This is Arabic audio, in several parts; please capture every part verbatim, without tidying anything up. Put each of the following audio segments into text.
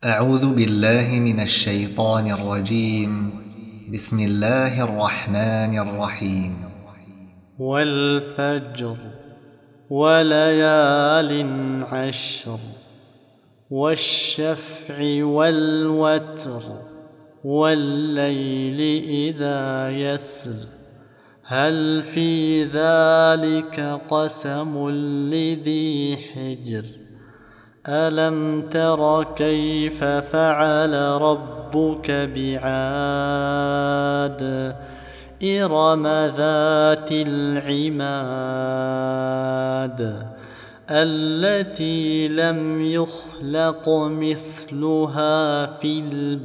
أعوذ بالله من الشيطان الرجيم. بسم الله الرحمن الرحيم. والفجر وليال عشر والشفع والوتر والليل إذا يسر هل في ذلك قسم لذي حجر ألم تر كيف فعل ربك بعاد إرم ذات العماد التي لم يخلق مثلها في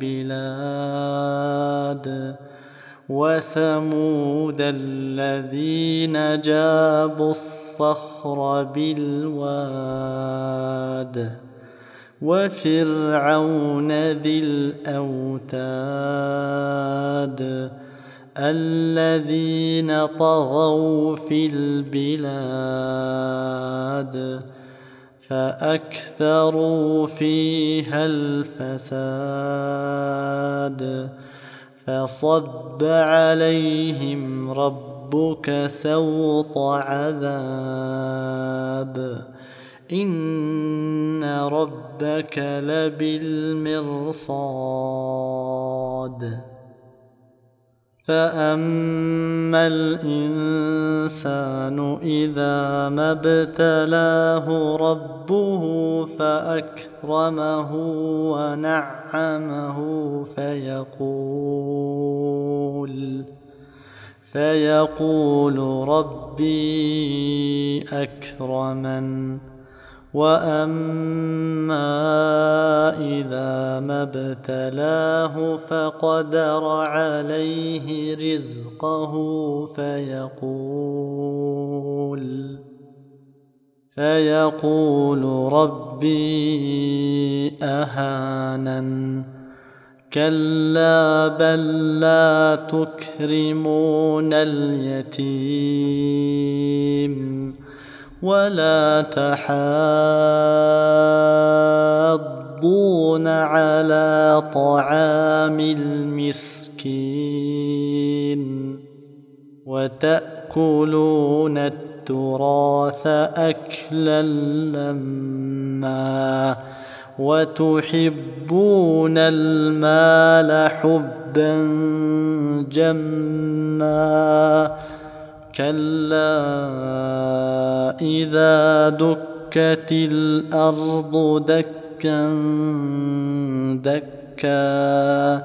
البلاد وثمود الذين جابوا الصخر بالواد وفرعون ذي الأوتاد الذين طغوا في البلاد فأكثروا فيها الفساد فصب عليهم ربك سوط عذاب إن ربك لبالمرصاد فأما الإنسان إذا ما ابتلاه ربه فأكرمه ونعمه فيقول فيقول ربي أكرمن وأما إذا ما ابتلاه فقدر عليه رزقه فيقول فيقول ربي أهانن كلا بل لا تكرمون اليتيم ولا تحاضون على طعام المسكين وتأكلون التراث أكلا لما وتحبون المال حبا جما كلا إذا دكت الأرض دكا دكا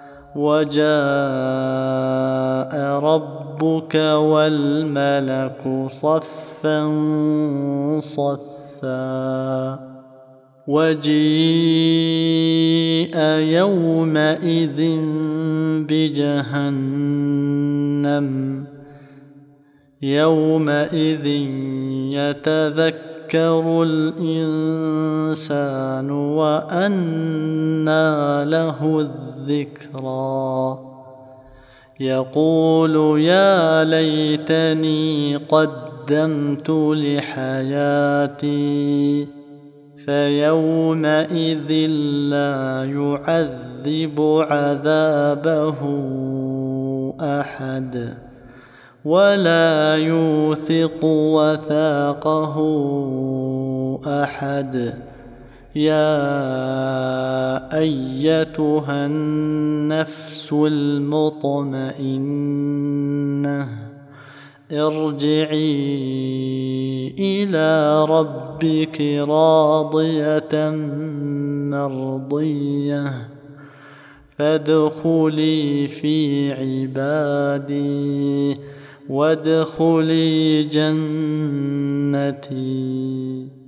وجاء ربك والملك صفا صفا وجيء يومئذ بجهنم يومئذ يتذكر الإنسان وأنى له الذكرى يقول يا ليتني قدمت لحياتي فيومئذ لا يعذب عذابه أحد ولا يوثق وثاقه أحد يا أيتها النفس المطمئنة ارجعي إلى ربك راضية مرضية فادخلي في عبادي وادخلي جنتي.